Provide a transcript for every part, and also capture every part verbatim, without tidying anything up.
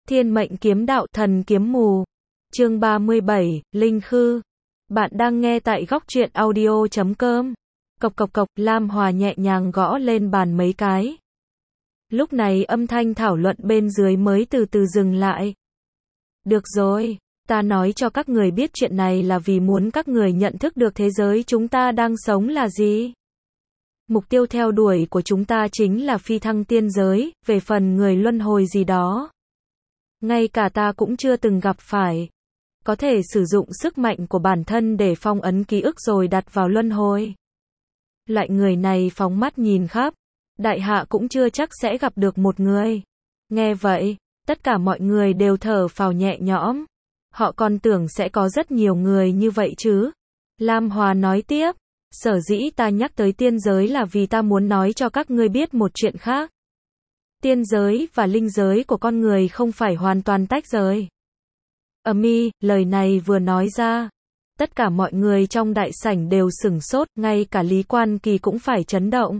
Thiên mệnh kiếm đạo thần kiếm mù. Chương ba mươi bảy, Linh Khư. Bạn đang nghe tại góc truyện audio chấm com. Cộc cộc cộc, Lam Hòa nhẹ nhàng gõ lên bàn mấy cái. Lúc này âm thanh thảo luận bên dưới mới từ từ dừng lại. Được rồi, ta nói cho các người biết chuyện này là vì muốn các người nhận thức được thế giới chúng ta đang sống là gì. Mục tiêu theo đuổi của chúng ta chính là phi thăng tiên giới, về phần người luân hồi gì đó. Ngay cả ta cũng chưa từng gặp phải. Có thể sử dụng sức mạnh của bản thân để phong ấn ký ức rồi đặt vào luân hồi. Loại người này phóng mắt nhìn khắp. Đại hạ cũng chưa chắc sẽ gặp được một người. Nghe vậy, tất cả mọi người đều thở phào nhẹ nhõm. Họ còn tưởng sẽ có rất nhiều người như vậy chứ. Lam Hòa nói tiếp. Sở dĩ ta nhắc tới tiên giới là vì ta muốn nói cho các ngươi biết một chuyện khác. Tiên giới và linh giới của con người không phải hoàn toàn tách rời. Ầm ĩ, lời này vừa nói ra, tất cả mọi người trong đại sảnh đều sửng sốt, ngay cả Lý Quan Kỳ cũng phải chấn động.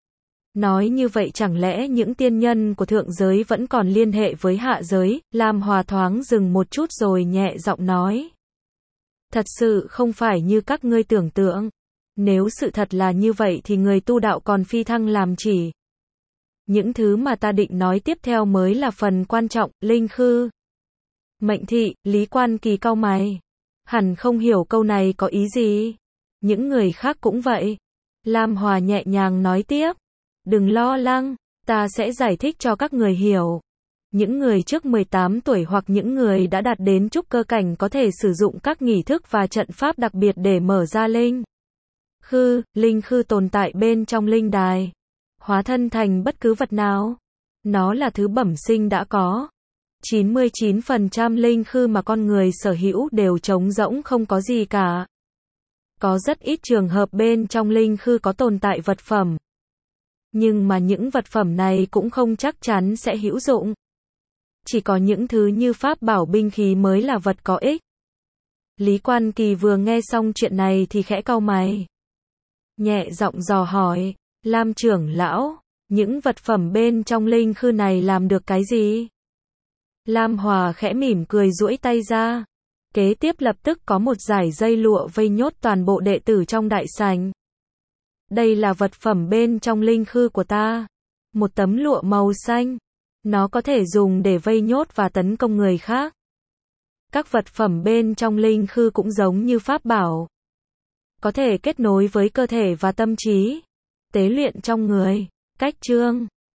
Nói như vậy chẳng lẽ những tiên nhân của thượng giới vẫn còn liên hệ với hạ giới? Lam Hòa thoáng dừng một chút rồi nhẹ giọng nói. Thật sự không phải như các ngươi tưởng tượng. Nếu sự thật là như vậy thì người tu đạo còn phi thăng làm chỉ. Những thứ mà ta định nói tiếp theo mới là phần quan trọng, Linh Khư. Mệnh thị, Lý Quan Kỳ cau mày. Hẳn không hiểu câu này có ý gì. Những người khác cũng vậy. Lam Hòa nhẹ nhàng nói tiếp. Đừng lo lắng, ta sẽ giải thích cho các người hiểu. Những người trước mười tám tuổi hoặc những người đã đạt đến trúc cơ cảnh có thể sử dụng các nghi thức và trận pháp đặc biệt để mở ra linh khư. Linh khư tồn tại bên trong linh đài. Hóa thân thành bất cứ vật nào. Nó là thứ bẩm sinh đã có. chín mươi chín phần trăm linh khư mà con người sở hữu đều trống rỗng không có gì cả. Có rất ít trường hợp bên trong linh khư có tồn tại vật phẩm. Nhưng mà những vật phẩm này cũng không chắc chắn sẽ hữu dụng. Chỉ có những thứ như pháp bảo binh khí mới là vật có ích. Lý Quan Kỳ vừa nghe xong chuyện này thì khẽ cau mày. Nhẹ giọng dò hỏi, Lam trưởng lão, những vật phẩm bên trong linh khư này làm được cái gì? Lam Hòa khẽ mỉm cười duỗi tay ra. Kế tiếp lập tức có một dải dây lụa vây nhốt toàn bộ đệ tử trong đại sảnh. Đây là vật phẩm bên trong linh khư của ta. Một tấm lụa màu xanh. Nó có thể dùng để vây nhốt và tấn công người khác. Các vật phẩm bên trong linh khư cũng giống như pháp bảo. Có thể kết nối với cơ thể và tâm trí. Tế luyện trong người. Cách chương